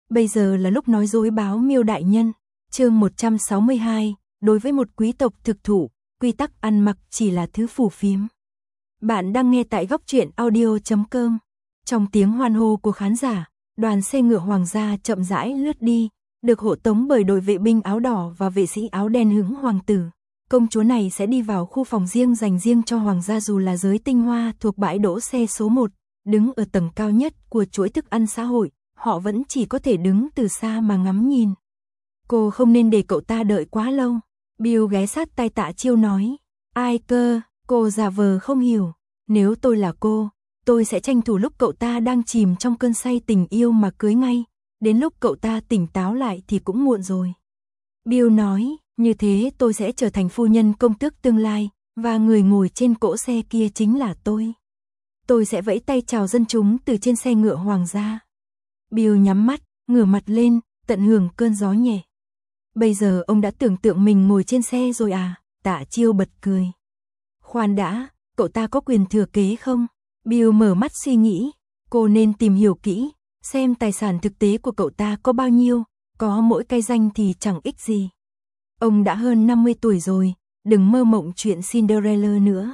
Bây giờ là lúc nói dối báo Miêu đại nhân. Chương 162, đối với một quý tộc thực thụ, quy tắc ăn mặc chỉ là thứ phù phiếm. Bạn đang nghe tại góc truyện audio.com. Trong tiếng hoan hô của khán giả, đoàn xe ngựa hoàng gia chậm rãi lướt đi, được hộ tống bởi đội vệ binh áo đỏ và vệ sĩ áo đen hững hoàng tử. Công chúa này sẽ đi vào khu phòng riêng dành riêng cho hoàng gia dù là giới tinh hoa thuộc bãi đỗ xe số 1, đứng ở tầng cao nhất của chuỗi thức ăn xã hội, họ vẫn chỉ có thể đứng từ xa mà ngắm nhìn. Cô không nên để cậu ta đợi quá lâu. Bill ghé sát tai Tạ Chiêu nói. Ai cơ, cô giả vờ không hiểu. Nếu tôi là cô, tôi sẽ tranh thủ lúc cậu ta đang chìm trong cơn say tình yêu mà cưới ngay. Đến lúc cậu ta tỉnh táo lại thì cũng muộn rồi. Bill nói, như thế tôi sẽ trở thành phu nhân công tước tương lai, và người ngồi trên cỗ xe kia chính là tôi. Tôi sẽ vẫy tay chào dân chúng từ trên xe ngựa hoàng gia. Bill nhắm mắt, ngửa mặt lên, tận hưởng cơn gió nhẹ. Bây giờ ông đã tưởng tượng mình ngồi trên xe rồi à? Tạ Chiêu bật cười. Khoan đã, cậu ta có quyền thừa kế không? Bill mở mắt suy nghĩ. Cô nên tìm hiểu kỹ, xem tài sản thực tế của cậu ta có bao nhiêu, có mỗi cái danh thì chẳng ích gì. Ông đã hơn 50 tuổi rồi, đừng mơ mộng chuyện Cinderella nữa.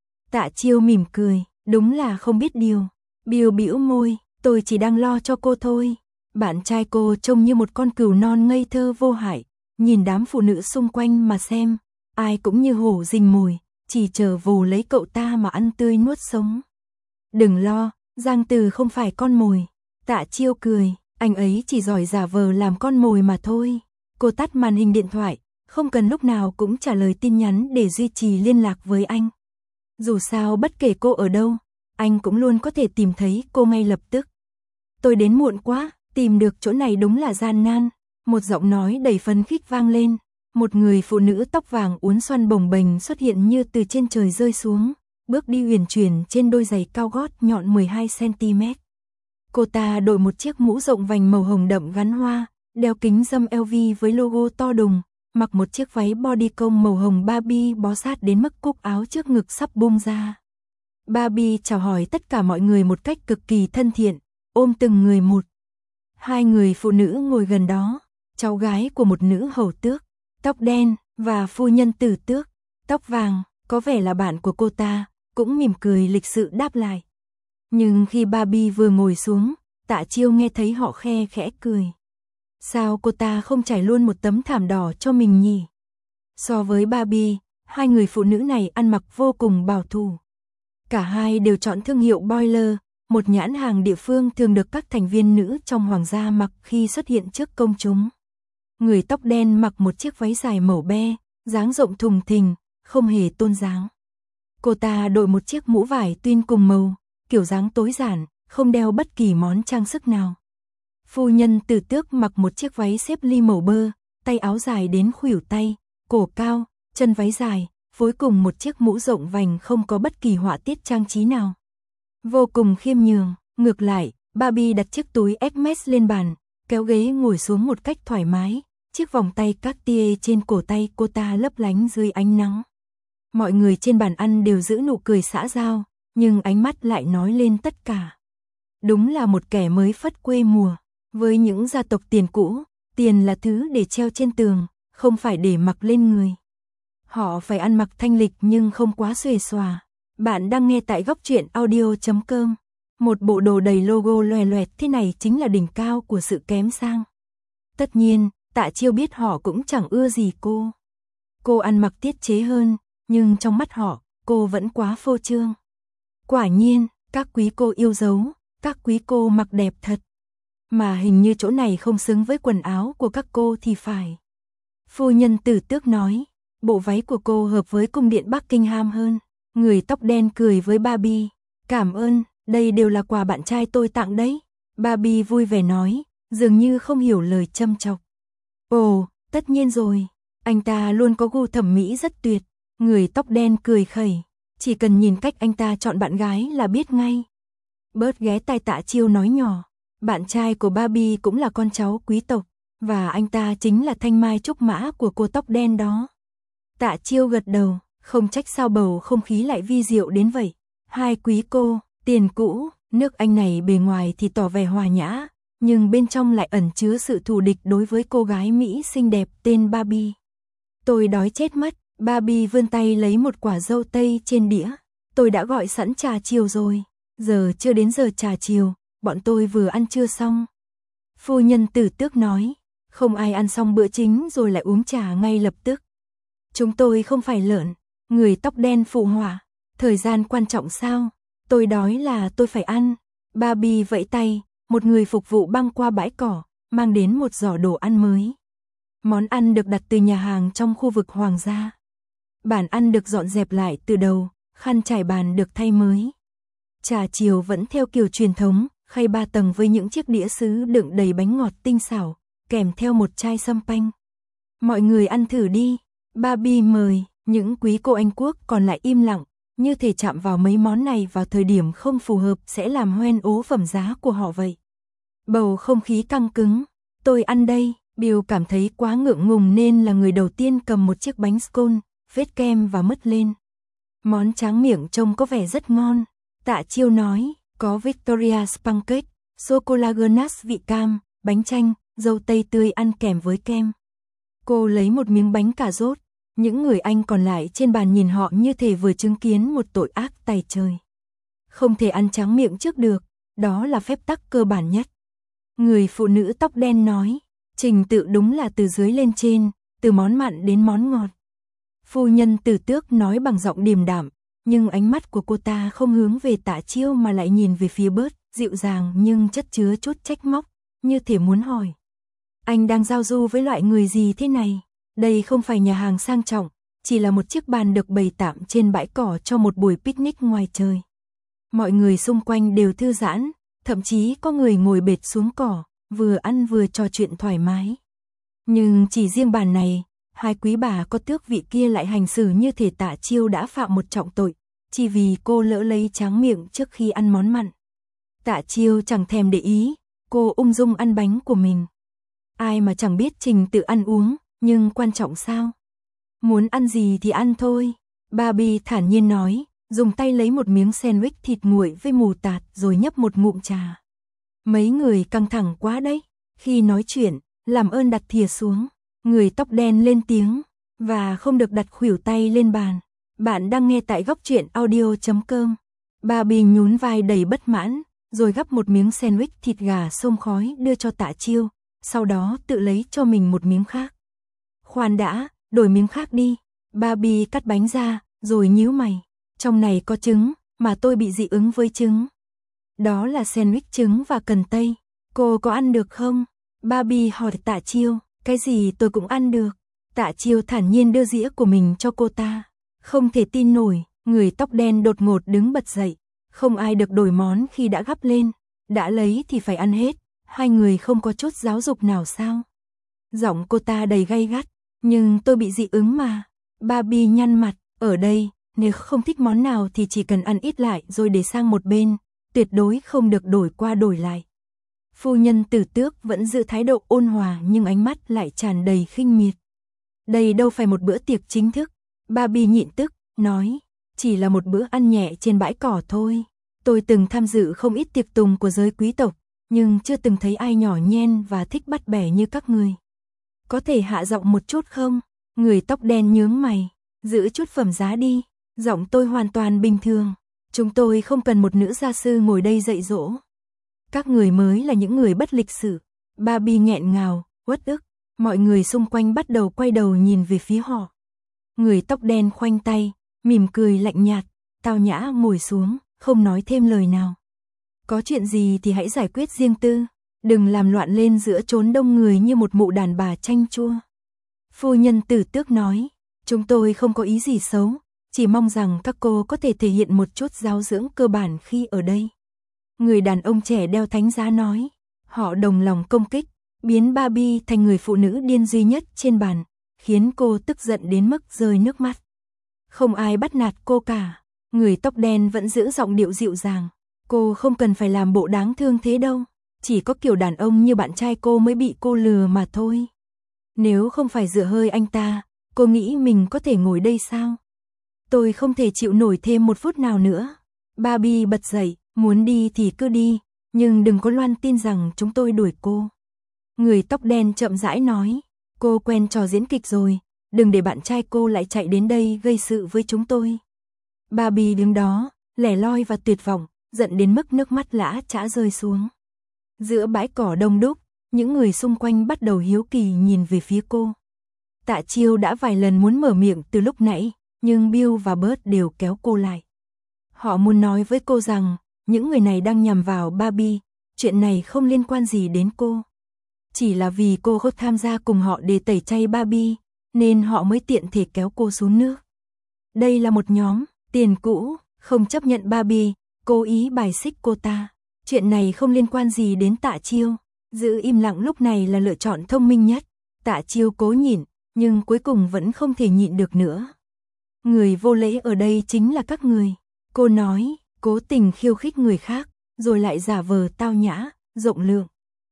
Tạ Chiêu mỉm cười, đúng là không biết điều. Bill bĩu môi, tôi chỉ đang lo cho cô thôi. Bạn trai cô trông như một con cừu non ngây thơ vô hại, nhìn đám phụ nữ xung quanh mà xem, ai cũng như hổ rình mồi, chỉ chờ vồ lấy cậu ta mà ăn tươi nuốt sống. Đừng lo, Giang Từ không phải con mồi. Tạ Chiêu cười, anh ấy chỉ giỏi giả vờ làm con mồi mà thôi. Cô tắt màn hình điện thoại, không cần lúc nào cũng trả lời tin nhắn để duy trì liên lạc với anh. Dù sao bất kể cô ở đâu, anh cũng luôn có thể tìm thấy cô ngay lập tức. Tôi đến muộn quá, tìm được chỗ này đúng là gian nan. Một giọng nói đầy phấn khích vang lên. Một người phụ nữ tóc vàng uốn xoăn bồng bềnh xuất hiện như từ trên trời rơi xuống, bước đi huyền chuyển trên đôi giày cao gót nhọn 12cm. Cô ta đội một chiếc mũ rộng vành màu hồng đậm gắn hoa, đeo kính râm LV với logo to đùng, mặc một chiếc váy bodycon màu hồng Barbie bó sát đến mức cúc áo trước ngực sắp bung ra. Barbie chào hỏi tất cả mọi người một cách cực kỳ thân thiện, ôm từng người một. Hai người phụ nữ ngồi gần đó, cháu gái của một nữ hầu tước, tóc đen, và phu nhân tử tước, tóc vàng, có vẻ là bạn của cô ta, cũng mỉm cười lịch sự đáp lại. Nhưng khi Barbie vừa ngồi xuống, Tạ Chiêu nghe thấy họ khe khẽ cười. Sao cô ta không trải luôn một tấm thảm đỏ cho mình nhỉ? So với Barbie, hai người phụ nữ này ăn mặc vô cùng bảo thủ. Cả hai đều chọn thương hiệu Boiler, một nhãn hàng địa phương thường được các thành viên nữ trong hoàng gia mặc khi xuất hiện trước công chúng. Người tóc đen mặc một chiếc váy dài màu be, dáng rộng thùng thình, không hề tôn dáng. Cô ta đội một chiếc mũ vải twin cùng màu, kiểu dáng tối giản, không đeo bất kỳ món trang sức nào. Phu nhân tử tước mặc một chiếc váy xếp ly màu bơ, tay áo dài đến khuỷu tay, cổ cao, chân váy dài, phối cùng một chiếc mũ rộng vành không có bất kỳ họa tiết trang trí nào. Vô cùng khiêm nhường. Ngược lại, Barbie đặt chiếc túi Hermes lên bàn, kéo ghế ngồi xuống một cách thoải mái, chiếc vòng tay Cartier trên cổ tay cô ta lấp lánh dưới ánh nắng. Mọi người trên bàn ăn đều giữ nụ cười xã giao, nhưng ánh mắt lại nói lên tất cả. Đúng là một kẻ mới phất quê mùa. Với những gia tộc tiền cũ, tiền là thứ để treo trên tường, không phải để mặc lên người. Họ phải ăn mặc thanh lịch nhưng không quá xuề xòa. Bạn đang nghe tại góc truyện audio.com. Một bộ đồ đầy logo loè loẹt thế này chính là đỉnh cao của sự kém sang. Tất nhiên, Tạ Chiêu biết họ cũng chẳng ưa gì cô. Cô ăn mặc tiết chế hơn, nhưng trong mắt họ, cô vẫn quá phô trương. Quả nhiên, các quý cô yêu dấu, các quý cô mặc đẹp thật. Mà hình như chỗ này không xứng với quần áo của các cô thì phải. Phu nhân tử tước nói, bộ váy của cô hợp với cung điện Buckingham hơn. Người tóc đen cười với Barbie. Cảm ơn, đây đều là quà bạn trai tôi tặng đấy. Barbie vui vẻ nói, dường như không hiểu lời châm chọc. Ồ, tất nhiên rồi, anh ta luôn có gu thẩm mỹ rất tuyệt. Người tóc đen cười khẩy, chỉ cần nhìn cách anh ta chọn bạn gái là biết ngay. Bớt ghé tai Tạ Chiêu nói nhỏ, bạn trai của Barbie cũng là con cháu quý tộc, và anh ta chính là thanh mai trúc mã của cô tóc đen đó. Tạ Chiêu gật đầu, không trách sao bầu không khí lại vi diệu đến vậy. Hai quý cô, tiền cũ, nước Anh này bề ngoài thì tỏ vẻ hòa nhã, nhưng bên trong lại ẩn chứa sự thù địch đối với cô gái Mỹ xinh đẹp tên Barbie. Tôi đói chết mất, Barbie vươn tay lấy một quả dâu tây trên đĩa. Tôi đã gọi sẵn trà chiều rồi, giờ chưa đến giờ trà chiều, bọn tôi vừa ăn trưa xong. Phu nhân Tử Tước nói, không ai ăn xong bữa chính rồi lại uống trà ngay lập tức. Chúng tôi không phải lợn, người tóc đen phụ họa, thời gian quan trọng sao, tôi đói là tôi phải ăn. Barbie vẫy tay, một người phục vụ băng qua bãi cỏ, mang đến một giỏ đồ ăn mới. Món ăn được đặt từ nhà hàng trong khu vực hoàng gia. Bàn ăn được dọn dẹp lại từ đầu, khăn trải bàn được thay mới. Trà chiều vẫn theo kiểu truyền thống, khay 3 tầng với những chiếc đĩa sứ đựng đầy bánh ngọt tinh xảo, kèm theo một chai sâm panh. Mọi người ăn thử đi, Barbie mời, những quý cô Anh quốc còn lại im lặng, như thể chạm vào mấy món này vào thời điểm không phù hợp sẽ làm hoen ố phẩm giá của họ vậy. Bầu không khí căng cứng, tôi ăn đây, Bill cảm thấy quá ngượng ngùng nên là người đầu tiên cầm một chiếc bánh scone, vết kem và mứt lên. Món tráng miệng trông có vẻ rất ngon, Tạ Chiêu nói, có Victoria Pancake, sô-cô-la ganache vị cam, bánh chanh, dâu tây tươi ăn kèm với kem. Cô lấy một miếng bánh cà rốt, những người Anh còn lại trên bàn nhìn họ như thể vừa chứng kiến một tội ác tày trời. Không thể ăn tráng miệng trước được, đó là phép tắc cơ bản nhất. Người phụ nữ tóc đen nói, trình tự đúng là từ dưới lên trên, từ món mặn đến món ngọt. Phu nhân Tử Tước nói bằng giọng điềm đạm, nhưng ánh mắt của cô ta không hướng về Tạ Chiêu mà lại nhìn về phía Bert, dịu dàng nhưng chất chứa chút trách móc, như thể muốn hỏi. Anh đang giao du với loại người gì thế này? Đây không phải nhà hàng sang trọng, chỉ là một chiếc bàn được bày tạm trên bãi cỏ cho một buổi picnic ngoài trời. Mọi người xung quanh đều thư giãn, thậm chí có người ngồi bệt xuống cỏ, vừa ăn vừa trò chuyện thoải mái. Nhưng chỉ riêng bàn này, hai quý bà có tước vị kia lại hành xử như thể Tạ Chiêu đã phạm một trọng tội, chỉ vì cô lỡ lấy tráng miệng trước khi ăn món mặn. Tạ Chiêu chẳng thèm để ý, cô ung dung ăn bánh của mình. Ai mà chẳng biết trình tự ăn uống, nhưng quan trọng sao? Muốn ăn gì thì ăn thôi. Barbie thản nhiên nói, dùng tay lấy một miếng sandwich thịt nguội với mù tạt rồi nhấp một ngụm trà. Mấy người căng thẳng quá đấy. Khi nói chuyện, làm ơn đặt thìa xuống. Người tóc đen lên tiếng, và không được đặt khuỷu tay lên bàn. Bạn đang nghe tại góc truyện audio.com. Barbie nhún vai đầy bất mãn, rồi gắp một miếng sandwich thịt gà xông khói đưa cho Tạ Chiêu, sau đó tự lấy cho mình một miếng khác. Khoan đã, đổi miếng khác đi. Barbie cắt bánh ra, rồi nhíu mày. Trong này có trứng, mà tôi bị dị ứng với trứng. Đó là sandwich trứng và cần tây. Cô có ăn được không? Barbie hỏi Tạ Chiêu. Cái gì tôi cũng ăn được. Tạ Chiêu thản nhiên đưa dĩa của mình cho cô ta. Không thể tin nổi, người tóc đen đột ngột đứng bật dậy. Không ai được đổi món khi đã gắp lên. Đã lấy thì phải ăn hết. Hai người không có chút giáo dục nào sao? Giọng cô ta đầy gay gắt. Nhưng tôi bị dị ứng mà. Barbie nhăn mặt. Ở đây, nếu không thích món nào thì chỉ cần ăn ít lại rồi để sang một bên. Tuyệt đối không được đổi qua đổi lại. Phu nhân Tử Tước vẫn giữ thái độ ôn hòa nhưng ánh mắt lại tràn đầy khinh miệt. Đây đâu phải một bữa tiệc chính thức. Barbie nhịn tức, nói. Chỉ là một bữa ăn nhẹ trên bãi cỏ thôi. Tôi từng tham dự không ít tiệc tùng của giới quý tộc, nhưng chưa từng thấy ai nhỏ nhen và thích bắt bẻ như các người. Có thể hạ giọng một chút không? Người tóc đen nhướng mày. Giữ chút phẩm giá đi. Giọng tôi hoàn toàn bình thường. Chúng tôi không cần một nữ gia sư ngồi đây dạy dỗ. Các người mới là những người bất lịch sự. Barbie nghẹn ngào, uất ức. Mọi người xung quanh bắt đầu quay đầu nhìn về phía họ. Người tóc đen khoanh tay, mỉm cười lạnh nhạt, tao nhã ngồi xuống, không nói thêm lời nào. Có chuyện gì thì hãy giải quyết riêng tư, đừng làm loạn lên giữa chốn đông người như một mụ đàn bà chanh chua. Phu nhân Tử Tước nói, chúng tôi không có ý gì xấu, chỉ mong rằng các cô có thể thể hiện một chút giáo dưỡng cơ bản khi ở đây. Người đàn ông trẻ đeo thánh giá nói, họ đồng lòng công kích, biến Barbie thành người phụ nữ điên duy nhất trên bàn, khiến cô tức giận đến mức rơi nước mắt. Không ai bắt nạt cô cả, người tóc đen vẫn giữ giọng điệu dịu dàng, cô không cần phải làm bộ đáng thương thế đâu, chỉ có kiểu đàn ông như bạn trai cô mới bị cô lừa mà thôi. Nếu không phải dựa hơi anh ta, cô nghĩ mình có thể ngồi đây sao? Tôi không thể chịu nổi thêm một phút nào nữa. Barbie bật dậy, muốn đi thì cứ đi, nhưng đừng có loan tin rằng chúng tôi đuổi cô. Người tóc đen chậm rãi nói, cô quen trò diễn kịch rồi, đừng để bạn trai cô lại chạy đến đây gây sự với chúng tôi. Barbie đứng đó, lẻ loi và tuyệt vọng, giận đến mức nước mắt lã chã rơi xuống. Giữa bãi cỏ đông đúc, những người xung quanh bắt đầu hiếu kỳ nhìn về phía cô. Tạ Chiêu đã vài lần muốn mở miệng từ lúc nãy, nhưng Bill và Bert đều kéo cô lại. Họ muốn nói với cô rằng, những người này đang nhằm vào Barbie, chuyện này không liên quan gì đến cô. Chỉ là vì cô không tham gia cùng họ để tẩy chay Barbie, nên họ mới tiện thể kéo cô xuống nước. Đây là một nhóm tiền cũ, không chấp nhận Barbie, cố ý bài xích cô ta. Chuyện này không liên quan gì đến Tạ Chiêu. Giữ im lặng lúc này là lựa chọn thông minh nhất. Tạ Chiêu cố nhịn, nhưng cuối cùng vẫn không thể nhịn được nữa. Người vô lễ ở đây chính là các người. Cô nói, cố tình khiêu khích người khác, rồi lại giả vờ tao nhã, rộng lượng.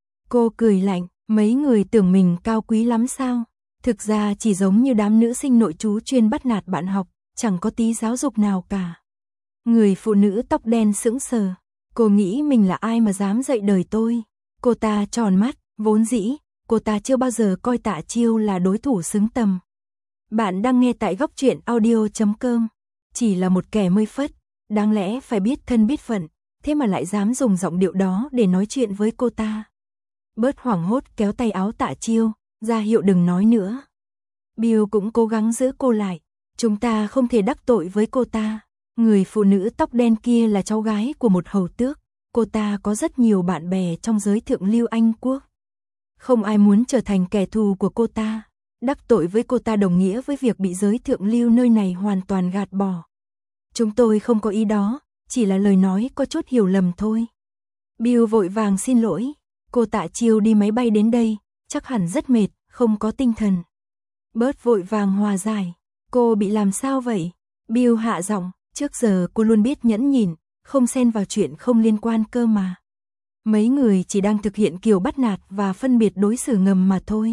Cô cười lạnh, mấy người tưởng mình cao quý lắm sao? Thực ra chỉ giống như đám nữ sinh nội trú chuyên bắt nạt bạn học, chẳng có tí giáo dục nào cả. Người phụ nữ tóc đen sững sờ. Cô nghĩ mình là ai mà dám dạy đời tôi? Cô ta tròn mắt, vốn dĩ, cô ta chưa bao giờ coi Tạ Chiêu là đối thủ xứng tầm. Bạn đang nghe tại góc truyện audio.com. Chỉ là một kẻ mới phất, đáng lẽ phải biết thân biết phận, thế mà lại dám dùng giọng điệu đó để nói chuyện với cô ta. Bớt hoảng hốt kéo tay áo Tạ Chiêu, ra hiệu đừng nói nữa. Bill cũng cố gắng giữ cô lại, chúng ta không thể đắc tội với cô ta. Người phụ nữ tóc đen kia là cháu gái của một hầu tước, cô ta có rất nhiều bạn bè trong giới thượng lưu Anh quốc. Không ai muốn trở thành kẻ thù của cô ta. Đắc tội với cô ta đồng nghĩa với việc bị giới thượng lưu nơi này hoàn toàn gạt bỏ. Chúng tôi không có ý đó, chỉ là lời nói có chút hiểu lầm thôi. Bill vội vàng xin lỗi, cô Tạ Chiêu đi máy bay đến đây, chắc hẳn rất mệt, không có tinh thần. Bert vội vàng hòa giải, cô bị làm sao vậy? Bill hạ giọng, trước giờ cô luôn biết nhẫn nhịn, không xen vào chuyện không liên quan cơ mà. Mấy người chỉ đang thực hiện kiểu bắt nạt và phân biệt đối xử ngầm mà thôi.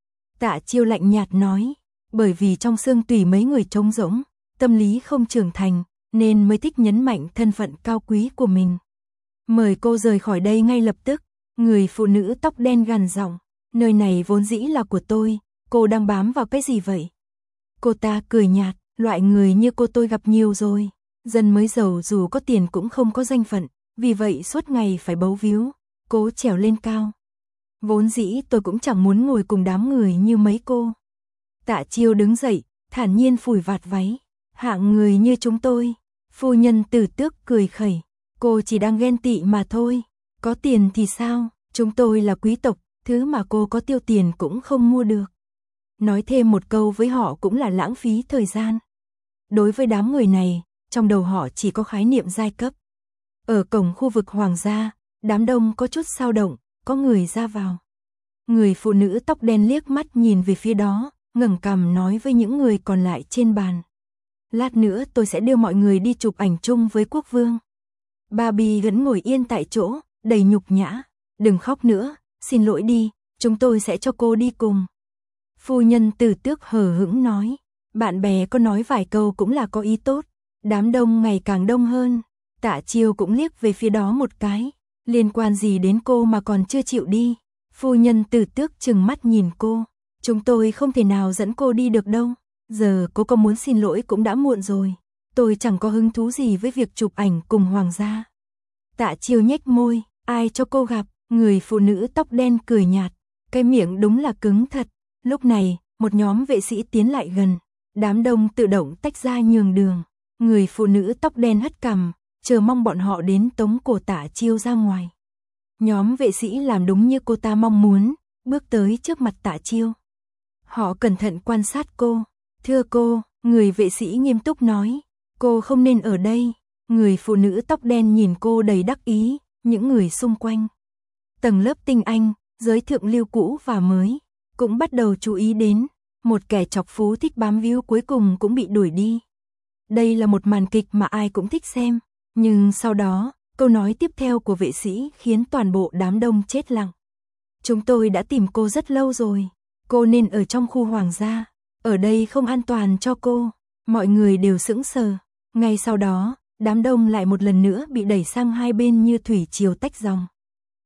Tạ Chiêu lạnh nhạt nói, bởi vì trong xương tủy mấy người trống rỗng, tâm lý không trưởng thành, nên mới thích nhấn mạnh thân phận cao quý của mình. Mời cô rời khỏi đây ngay lập tức. Người phụ nữ tóc đen gằn giọng, nơi này vốn dĩ là của tôi, cô đang bám vào cái gì vậy? Cô ta cười nhạt, loại người như cô tôi gặp nhiều rồi. Dân mới giàu dù có tiền cũng không có danh phận, vì vậy suốt ngày phải bấu víu, cố trèo lên cao. Vốn dĩ tôi cũng chẳng muốn ngồi cùng đám người như mấy cô. Tạ Chiêu đứng dậy, thản nhiên phủi vạt váy. Hạng người như chúng tôi. Phu nhân Tử Tước cười khẩy. Cô chỉ đang ghen tị mà thôi. Có tiền thì sao? Chúng tôi là quý tộc, thứ mà cô có tiêu tiền cũng không mua được. Nói thêm một câu với họ cũng là lãng phí thời gian. Đối với đám người này, trong đầu họ chỉ có khái niệm giai cấp. Ở cổng khu vực hoàng gia, đám đông có chút dao động, có người ra vào. Người phụ nữ tóc đen liếc mắt nhìn về phía đó, ngẩng cằm nói với những người còn lại trên bàn. Lát nữa tôi sẽ đưa mọi người đi chụp ảnh chung với quốc vương. Barbie vẫn ngồi yên tại chỗ, đầy nhục nhã. Đừng khóc nữa, xin lỗi đi, chúng tôi sẽ cho cô đi cùng. Phu nhân Tử Tước hờ hững nói, bạn bè có nói vài câu cũng là có ý tốt. Đám đông ngày càng đông hơn. Tạ Chiêu cũng liếc về phía đó một cái. Liên quan gì đến cô mà còn chưa chịu đi? Phu nhân Tử Tước trừng mắt nhìn cô. Chúng tôi không thể nào dẫn cô đi được đâu. Giờ cô có muốn xin lỗi cũng đã muộn rồi. Tôi chẳng có hứng thú gì với việc chụp ảnh cùng hoàng gia. Tạ Chiêu nhếch môi, ai cho cô gặp? Người phụ nữ tóc đen cười nhạt. Cái miệng đúng là cứng thật. Lúc này, một nhóm vệ sĩ tiến lại gần. Đám đông tự động tách ra nhường đường. Người phụ nữ tóc đen hất cằm, chờ mong bọn họ đến tống cổ Tạ Chiêu ra ngoài. Nhóm vệ sĩ làm đúng như cô ta mong muốn, bước tới trước mặt Tạ Chiêu. Họ cẩn thận quan sát cô. Thưa cô, người vệ sĩ nghiêm túc nói, cô không nên ở đây. Người phụ nữ tóc đen nhìn cô đầy đắc ý, những người xung quanh. Tầng lớp tinh anh, giới thượng lưu cũ và mới, cũng bắt đầu chú ý đến. Một kẻ chọc phú thích bám víu cuối cùng cũng bị đuổi đi. Đây là một màn kịch mà ai cũng thích xem. Nhưng sau đó, câu nói tiếp theo của vệ sĩ khiến toàn bộ đám đông chết lặng. Chúng tôi đã tìm cô rất lâu rồi. Cô nên ở trong khu hoàng gia. Ở đây không an toàn cho cô. Mọi người đều sững sờ. Ngay sau đó, đám đông lại một lần nữa bị đẩy sang hai bên như thủy triều tách dòng.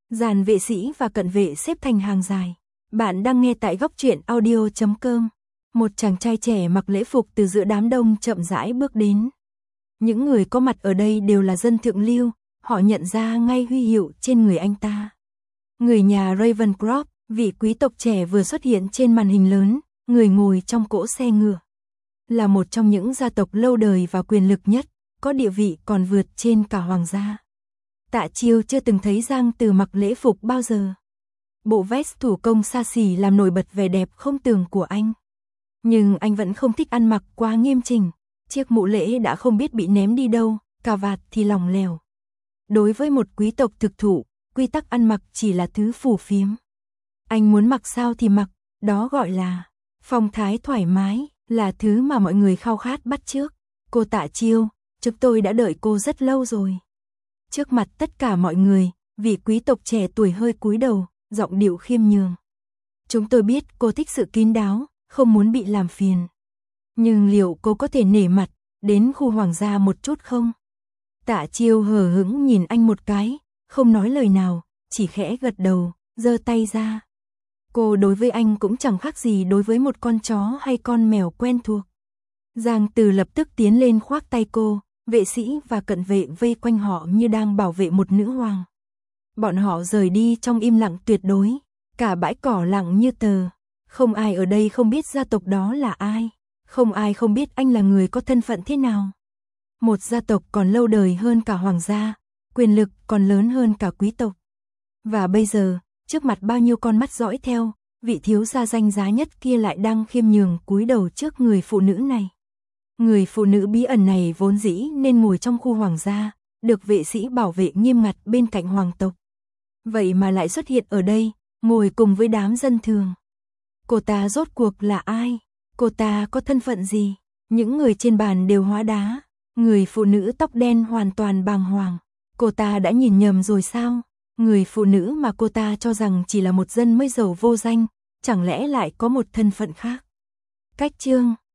Dàn vệ sĩ và cận vệ xếp thành hàng dài. Bạn đang nghe tại góc truyện audio.com. Một chàng trai trẻ mặc lễ phục từ giữa đám đông chậm rãi bước đến. Những người có mặt ở đây đều là dân thượng lưu, họ nhận ra ngay huy hiệu trên người anh ta. Người nhà Ravencroft, vị quý tộc trẻ vừa xuất hiện trên màn hình lớn, người ngồi trong cỗ xe ngựa. Là một trong những gia tộc lâu đời và quyền lực nhất, có địa vị còn vượt trên cả hoàng gia. Tạ Chiêu chưa từng thấy Giang Từ mặc lễ phục bao giờ. Bộ vest thủ công xa xỉ làm nổi bật vẻ đẹp không tường của anh. Nhưng anh vẫn không thích ăn mặc quá nghiêm chỉnh. Chiếc mũ lễ đã không biết bị ném đi đâu, cà vạt thì lỏng lẻo. Đối với một quý tộc thực thụ, quy tắc ăn mặc chỉ là thứ phù phiếm. Anh muốn mặc sao thì mặc, đó gọi là phong thái thoải mái, là thứ mà mọi người khao khát bắt chước. Cô Tạ Chiêu, chúng tôi đã đợi cô rất lâu rồi. Trước mặt tất cả mọi người, vị quý tộc trẻ tuổi hơi cúi đầu, giọng điệu khiêm nhường. Chúng tôi biết cô thích sự kín đáo, không muốn bị làm phiền. Nhưng liệu cô có thể nể mặt, đến khu hoàng gia một chút không? Tạ Chiêu hờ hững nhìn anh một cái, không nói lời nào, chỉ khẽ gật đầu, giơ tay ra. Cô đối với anh cũng chẳng khác gì đối với một con chó hay con mèo quen thuộc. Giang Từ lập tức tiến lên khoác tay cô, vệ sĩ và cận vệ vây quanh họ như đang bảo vệ một nữ hoàng. Bọn họ rời đi trong im lặng tuyệt đối, cả bãi cỏ lặng như tờ. Không ai ở đây không biết gia tộc đó là ai, không ai không biết anh là người có thân phận thế nào. Một gia tộc còn lâu đời hơn cả hoàng gia, quyền lực còn lớn hơn cả quý tộc. Và bây giờ, trước mặt bao nhiêu con mắt dõi theo, vị thiếu gia danh giá nhất kia lại đang khiêm nhường cúi đầu trước người phụ nữ này. Người phụ nữ bí ẩn này vốn dĩ nên ngồi trong khu hoàng gia, được vệ sĩ bảo vệ nghiêm ngặt bên cạnh hoàng tộc. Vậy mà lại xuất hiện ở đây, ngồi cùng với đám dân thường. Cô ta rốt cuộc là ai? Cô ta có thân phận gì? Những người trên bàn đều hóa đá. Người phụ nữ tóc đen hoàn toàn bàng hoàng. Cô ta đã nhìn nhầm rồi sao? Người phụ nữ mà cô ta cho rằng chỉ là một dân mới giàu vô danh, chẳng lẽ lại có một thân phận khác? Cách chương